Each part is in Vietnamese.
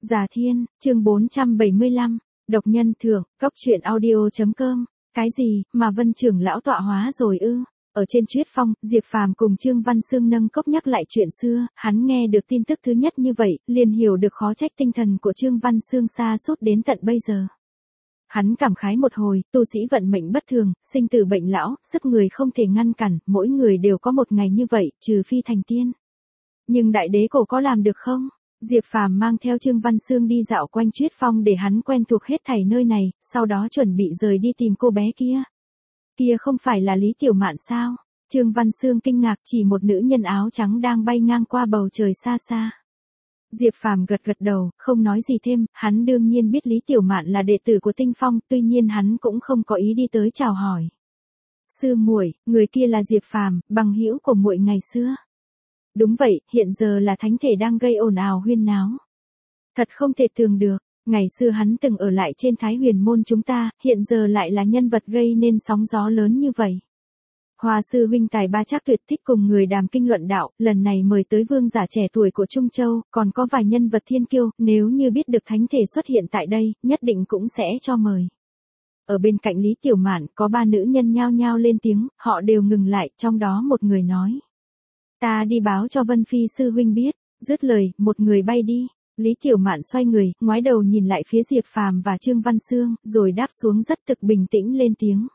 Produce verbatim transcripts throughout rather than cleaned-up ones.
Già Thiên, chương bốn trăm bảy mươi lăm, độc nhân thưởng, cốc truyện audio chấm com. Cái gì, mà Vân trưởng lão tọa hóa rồi ư? Ở trên Triết Phong, Diệp Phàm cùng Trương Văn Sương nâng cốc nhắc lại chuyện xưa, hắn nghe được tin tức thứ nhất như vậy, liền hiểu được khó trách tinh thần của Trương Văn Sương sa sút đến tận bây giờ. Hắn cảm khái một hồi, tu sĩ vận mệnh bất thường, sinh tử bệnh lão, sức người không thể ngăn cản, mỗi người đều có một ngày như vậy, trừ phi thành tiên. Nhưng đại đế cổ có làm được không? Diệp Phàm mang theo Trương Văn Sương đi dạo quanh Triết Phong để hắn quen thuộc hết thảy nơi này, sau đó chuẩn bị rời đi tìm cô bé kia. Kia không phải là Lý Tiểu Mạn sao? Trương Văn Sương kinh ngạc, chỉ một nữ nhân áo trắng đang bay ngang qua bầu trời xa xa. Diệp Phàm gật gật đầu, không nói gì thêm, hắn đương nhiên biết Lý Tiểu Mạn là đệ tử của Tinh Phong, tuy nhiên hắn cũng không có ý đi tới chào hỏi. Sư muội, người kia là Diệp Phàm, bằng hữu của muội ngày xưa. Đúng vậy, hiện giờ là thánh thể đang gây ồn ào huyên náo. Thật không thể tưởng được, ngày xưa hắn từng ở lại trên Thái Huyền môn chúng ta, hiện giờ lại là nhân vật gây nên sóng gió lớn như vậy. Hoa sư huynh tài ba chắc tuyệt thích cùng người đàm kinh luận đạo, lần này mời tới vương giả trẻ tuổi của Trung Châu, còn có vài nhân vật thiên kiêu, nếu như biết được thánh thể xuất hiện tại đây, nhất định cũng sẽ cho mời. Ở bên cạnh Lý Tiểu Mạn, có ba nữ nhân nhao nhao lên tiếng, họ đều ngừng lại, trong đó một người nói. Ta đi báo cho Vân Phi sư huynh biết, dứt lời, một người bay đi. Lý Tiểu Mạn xoay người, ngoái đầu nhìn lại phía Diệp Phàm và Trương Văn Sương, rồi đáp xuống rất thực bình tĩnh lên tiếng.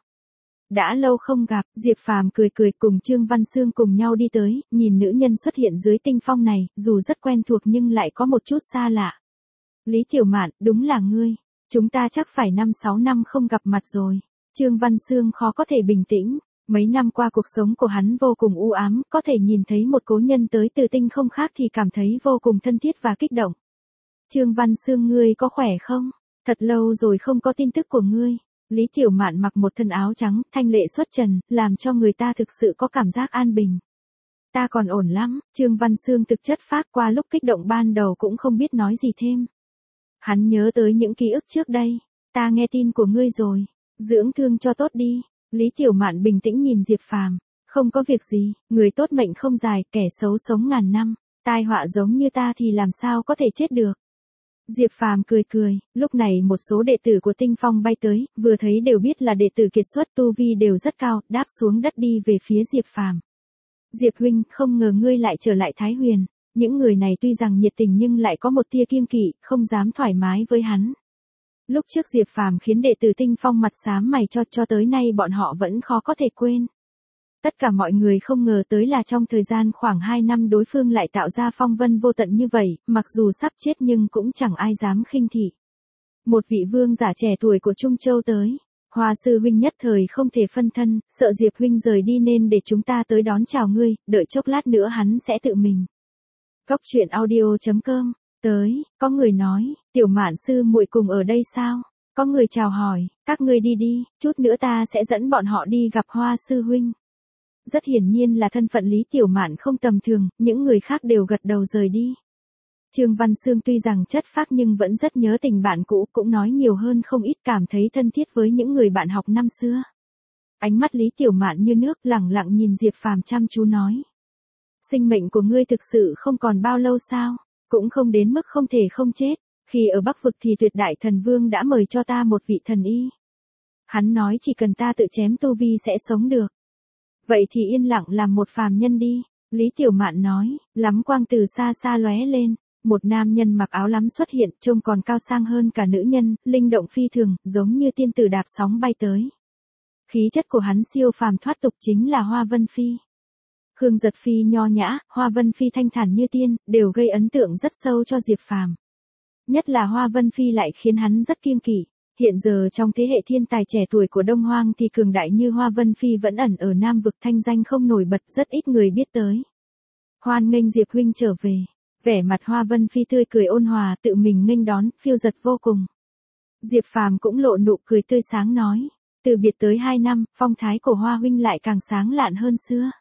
Đã lâu không gặp, Diệp Phàm cười cười cùng Trương Văn Sương cùng nhau đi tới, nhìn nữ nhân xuất hiện dưới tinh phong này, dù rất quen thuộc nhưng lại có một chút xa lạ. Lý Tiểu Mạn, đúng là ngươi, chúng ta chắc phải năm sáu năm không gặp mặt rồi. Trương Văn Sương khó có thể bình tĩnh. Mấy năm qua cuộc sống của hắn vô cùng u ám, có thể nhìn thấy một cố nhân tới từ tinh không khác thì cảm thấy vô cùng thân thiết và kích động. Trương Văn Sương, ngươi có khỏe không? Thật lâu rồi không có tin tức của ngươi. Lý Tiểu Mạn mặc một thân áo trắng, thanh lệ xuất trần, làm cho người ta thực sự có cảm giác an bình. Ta còn ổn lắm, Trương Văn Sương thực chất phát qua lúc kích động ban đầu cũng không biết nói gì thêm. Hắn nhớ tới những ký ức trước đây. Ta nghe tin của ngươi rồi, dưỡng thương cho tốt đi. Lý Tiểu Mạn bình tĩnh nhìn Diệp Phàm, không có việc gì, người tốt mệnh không dài, kẻ xấu sống ngàn năm, tai họa giống như ta thì làm sao có thể chết được. Diệp Phàm cười cười, lúc này một số đệ tử của Tinh Phong bay tới, vừa thấy đều biết là đệ tử kiệt xuất, tu vi đều rất cao, đáp xuống đất đi về phía Diệp Phàm. Diệp huynh, không ngờ ngươi lại trở lại Thái Huyền. Những người này tuy rằng nhiệt tình nhưng lại có một tia kiêng kỵ, không dám thoải mái với hắn. Lúc trước Diệp Phàm khiến đệ tử Tinh Phong mặt xám mày cho cho tới nay bọn họ vẫn khó có thể quên. Tất cả mọi người không ngờ tới là trong thời gian khoảng hai năm đối phương lại tạo ra phong vân vô tận như vậy, mặc dù sắp chết nhưng cũng chẳng ai dám khinh thị. Một vị vương giả trẻ tuổi của Trung Châu tới, Hoa sư huynh nhất thời không thể phân thân, sợ Diệp huynh rời đi nên để chúng ta tới đón chào ngươi, đợi chốc lát nữa hắn sẽ tự mình. Cốc truyện audio chấm com. Tới, có người nói, Tiểu Mạn sư muội cùng ở đây sao? Có người chào hỏi, các ngươi đi đi, chút nữa ta sẽ dẫn bọn họ đi gặp Hoa sư huynh. Rất hiển nhiên là thân phận Lý Tiểu Mạn không tầm thường, những người khác đều gật đầu rời đi. Trương Văn Sương tuy rằng chất phác nhưng vẫn rất nhớ tình bạn cũ, cũng nói nhiều hơn không ít, cảm thấy thân thiết với những người bạn học năm xưa. Ánh mắt Lý Tiểu Mạn như nước, lẳng lặng nhìn Diệp Phàm chăm chú nói. Sinh mệnh của ngươi thực sự không còn bao lâu sao? Cũng không đến mức không thể không chết, khi ở Bắc Vực thì tuyệt đại thần vương đã mời cho ta một vị thần y. Hắn nói chỉ cần ta tự chém tu vi sẽ sống được. Vậy thì yên lặng làm một phàm nhân đi, Lý Tiểu Mạn nói, lắm quang từ xa xa lóe lên, một nam nhân mặc áo lắm xuất hiện, trông còn cao sang hơn cả nữ nhân, linh động phi thường, giống như tiên tử đạp sóng bay tới. Khí chất của hắn siêu phàm thoát tục, chính là Hoa Vân Phi. Khương Giật Phi nho nhã, Hoa Vân Phi thanh thản như tiên, đều gây ấn tượng rất sâu cho Diệp Phàm. Nhất là Hoa Vân Phi lại khiến hắn rất kiêng kỵ. Hiện giờ trong thế hệ thiên tài trẻ tuổi của Đông Hoang thì cường đại như Hoa Vân Phi vẫn ẩn ở Nam Vực, thanh danh không nổi bật, rất ít người biết tới. Hoan nghênh Diệp huynh trở về. Vẻ mặt Hoa Vân Phi tươi cười ôn hòa, tự mình nghênh đón, phiêu dật vô cùng. Diệp Phàm cũng lộ nụ cười tươi sáng nói, từ biệt tới hai năm, phong thái của Hoa huynh lại càng sáng lạn hơn xưa.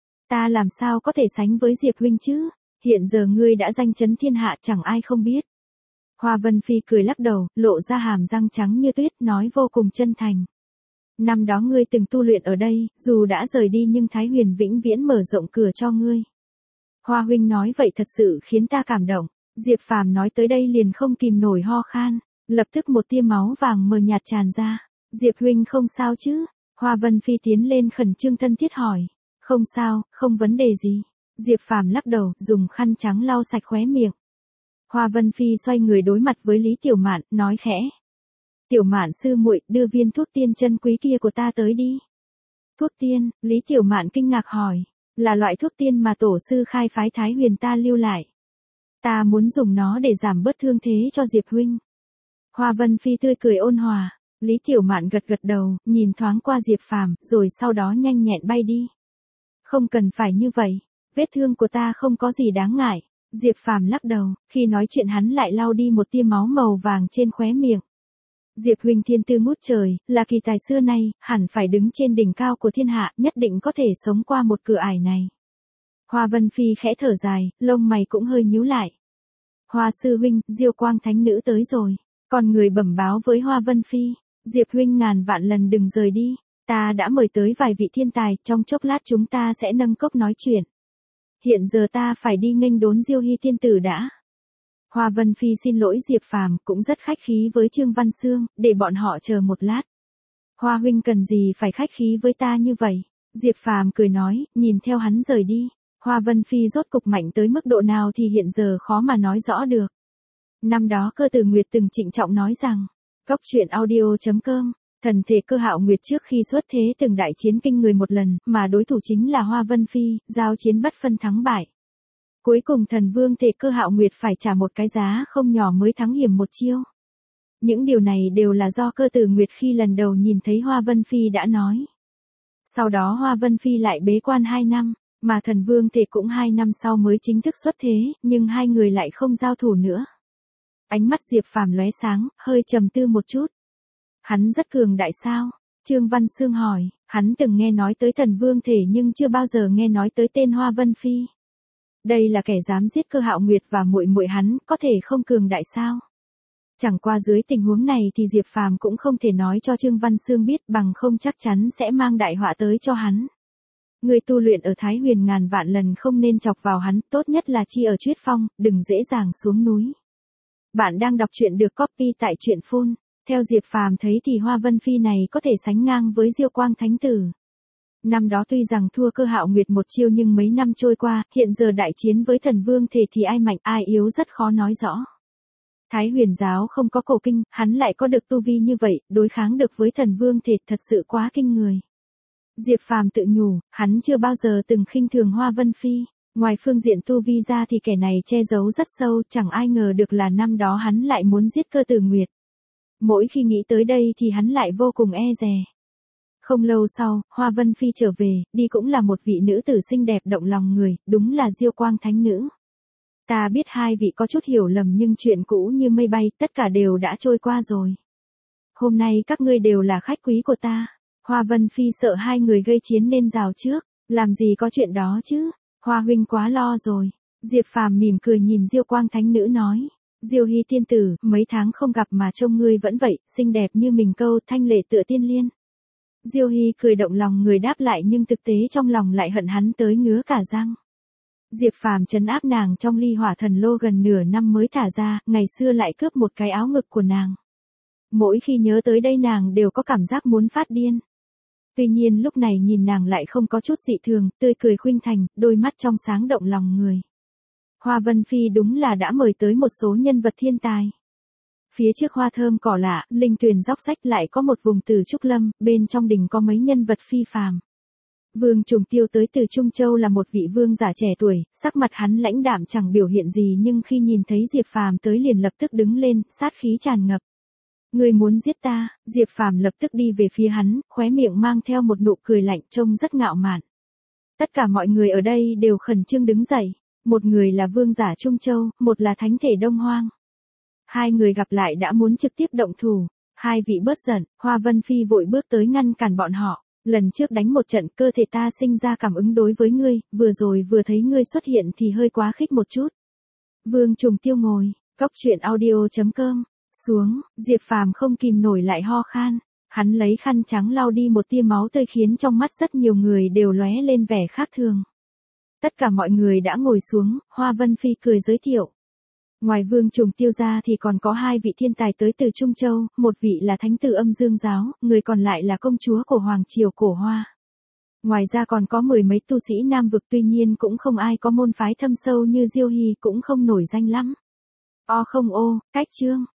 Ta làm sao có thể sánh với Diệp huynh chứ? Hiện giờ ngươi đã danh chấn thiên hạ, chẳng ai không biết. Hoa Vân Phi cười lắc đầu, lộ ra hàm răng trắng như tuyết, nói vô cùng chân thành. Năm đó ngươi từng tu luyện ở đây, dù đã rời đi nhưng Thái Huyền vĩnh viễn mở rộng cửa cho ngươi. Hoa huynh nói vậy thật sự khiến ta cảm động. Diệp Phàm nói tới đây liền không kìm nổi ho khan, lập tức một tia máu vàng mờ nhạt tràn ra. Diệp huynh không sao chứ? Hoa Vân Phi tiến lên khẩn trương thân thiết hỏi. Không sao, không vấn đề gì. Diệp Phàm lắc đầu, dùng khăn trắng lau sạch khóe miệng. Hoa Vân Phi xoay người đối mặt với Lý Tiểu Mạn, nói khẽ. Tiểu Mạn sư muội, đưa viên thuốc tiên chân quý kia của ta tới đi. Thuốc tiên? Lý Tiểu Mạn kinh ngạc hỏi. Là loại thuốc tiên mà tổ sư khai phái Thái Huyền ta lưu lại. Ta muốn dùng nó để giảm bớt thương thế cho Diệp huynh. Hoa Vân Phi tươi cười ôn hòa. Lý Tiểu Mạn gật gật đầu, nhìn thoáng qua Diệp Phàm, rồi sau đó nhanh nhẹn bay đi. Không cần phải như vậy, vết thương của ta không có gì đáng ngại. Diệp Phàm lắc đầu, khi nói chuyện hắn lại lau đi một tia máu màu vàng trên khóe miệng. Diệp huynh thiên tư ngút trời, là kỳ tài xưa nay, hẳn phải đứng trên đỉnh cao của thiên hạ, nhất định có thể sống qua một cửa ải này. Hoa Vân Phi khẽ thở dài, lông mày cũng hơi nhíu lại. Hoa sư huynh, Diêu Quang thánh nữ tới rồi. Còn người bẩm báo với Hoa Vân Phi, Diệp huynh ngàn vạn lần đừng rời đi, ta đã mời tới vài vị thiên tài, trong chốc lát chúng ta sẽ nâng cốc nói chuyện. Hiện giờ ta phải đi nghênh đón Diêu Hy tiên tử đã. Hoa Vân Phi xin lỗi Diệp Phàm, cũng rất khách khí với Trương Văn Xương, để bọn họ chờ một lát. Hoa huynh cần gì phải khách khí với ta như vậy? Diệp Phàm cười nói, nhìn theo hắn rời đi. Hoa Vân Phi rốt cục mạnh tới mức độ nào thì hiện giờ khó mà nói rõ được. Năm đó Cơ Tử Nguyệt từng trịnh trọng nói rằng, Cốc truyện audio chấm com, thần thể Cơ Hạo Nguyệt trước khi xuất thế từng đại chiến kinh người một lần, mà đối thủ chính là Hoa Vân Phi, giao chiến bất phân thắng bại. Cuối cùng thần vương thể Cơ Hạo Nguyệt phải trả một cái giá không nhỏ mới thắng hiểm một chiêu. Những điều này đều là do Cơ Tử Nguyệt khi lần đầu nhìn thấy Hoa Vân Phi đã nói. Sau đó Hoa Vân Phi lại bế quan hai năm, mà thần vương thể cũng hai năm sau mới chính thức xuất thế, nhưng hai người lại không giao thủ nữa. Ánh mắt Diệp Phàm lóe sáng, hơi trầm tư một chút. Hắn rất cường đại sao? Trương Văn Xương hỏi, hắn từng nghe nói tới thần vương thể nhưng chưa bao giờ nghe nói tới tên Hoa Vân Phi. Đây là kẻ dám giết Cơ Hạo Nguyệt và muội muội hắn, có thể không cường đại sao? Chẳng qua dưới tình huống này thì Diệp Phàm cũng không thể nói cho Trương Văn Xương biết, bằng không chắc chắn sẽ mang đại họa tới cho hắn. Người tu luyện ở Thái Huyền ngàn vạn lần không nên chọc vào hắn, tốt nhất là chi ở Chuyết Phong, đừng dễ dàng xuống núi. Bạn đang đọc truyện được copy tại truyện phun. Theo Diệp Phàm thấy thì Hoa Vân Phi này có thể sánh ngang với Diêu Quang Thánh Tử. Năm đó tuy rằng thua Cơ Hạo Nguyệt một chiêu nhưng mấy năm trôi qua, hiện giờ đại chiến với thần vương thể thì ai mạnh ai yếu rất khó nói rõ. Thái Huyền giáo không có cổ kinh, hắn lại có được tu vi như vậy, đối kháng được với thần vương thể thật sự quá kinh người. Diệp Phàm tự nhủ, hắn chưa bao giờ từng khinh thường Hoa Vân Phi. Ngoài phương diện tu vi ra thì kẻ này che giấu rất sâu, chẳng ai ngờ được là năm đó hắn lại muốn giết Cơ Tử Nguyệt. Mỗi khi nghĩ tới đây thì hắn lại vô cùng e dè. Không lâu sau, Hoa Vân Phi trở về, đi cũng là một vị nữ tử xinh đẹp động lòng người, đúng là Diêu Quang Thánh Nữ. Ta biết hai vị có chút hiểu lầm nhưng chuyện cũ như mây bay, tất cả đều đã trôi qua rồi. Hôm nay các ngươi đều là khách quý của ta. Hoa Vân Phi sợ hai người gây chiến nên rào trước, làm gì có chuyện đó chứ. Hoa huynh quá lo rồi. Diệp Phàm mỉm cười nhìn Diêu Quang Thánh Nữ nói. Diêu Hy tiên tử, mấy tháng không gặp mà trông ngươi vẫn vậy, xinh đẹp như mình câu, thanh lệ tựa tiên liên. Diêu Hy cười động lòng người đáp lại nhưng thực tế trong lòng lại hận hắn tới ngứa cả răng. Diệp Phàm trấn áp nàng trong ly hỏa thần lô gần nửa năm mới thả ra, ngày xưa lại cướp một cái áo ngực của nàng. Mỗi khi nhớ tới đây nàng đều có cảm giác muốn phát điên. Tuy nhiên lúc này nhìn nàng lại không có chút dị thường, tươi cười khuynh thành, đôi mắt trong sáng động lòng người. Hoa Vân Phi đúng là đã mời tới một số nhân vật thiên tài. Phía trước hoa thơm cỏ lạ, linh tuyền róc rách lại có một vùng Từ Trúc Lâm, bên trong đình có mấy nhân vật phi phàm. Vương Trùng Tiêu tới từ Trung Châu là một vị vương giả trẻ tuổi, sắc mặt hắn lãnh đạm chẳng biểu hiện gì nhưng khi nhìn thấy Diệp Phàm tới liền lập tức đứng lên, sát khí tràn ngập. Ngươi muốn giết ta? Diệp Phàm lập tức đi về phía hắn, khóe miệng mang theo một nụ cười lạnh trông rất ngạo mạn. Tất cả mọi người ở đây đều khẩn trương đứng dậy, một người là vương giả Trung Châu, một là thánh thể Đông Hoang. Hai người gặp lại đã muốn trực tiếp động thủ, hai vị bớt giận, Hoa Vân Phi vội bước tới ngăn cản bọn họ. Lần trước đánh một trận cơ thể ta sinh ra cảm ứng đối với ngươi, vừa rồi vừa thấy ngươi xuất hiện thì hơi quá khích một chút. Vương Trùng Tiêu ngồi, cốc truyện audio chấm com, xuống, Diệp Phàm không kìm nổi lại ho khan. Hắn lấy khăn trắng lau đi một tia máu tươi khiến trong mắt rất nhiều người đều lóe lên vẻ khác thường. Tất cả mọi người đã ngồi xuống, Hoa Vân Phi cười giới thiệu. Ngoài Vương Trùng Tiêu ra thì còn có hai vị thiên tài tới từ Trung Châu, một vị là thánh tử Âm Dương giáo, người còn lại là công chúa của Hoàng Triều Cổ Hoa. Ngoài ra còn có mười mấy tu sĩ Nam vực, tuy nhiên cũng không ai có môn phái thâm sâu như Diêu Hy, cũng không nổi danh lắm. O không ô, cách chương.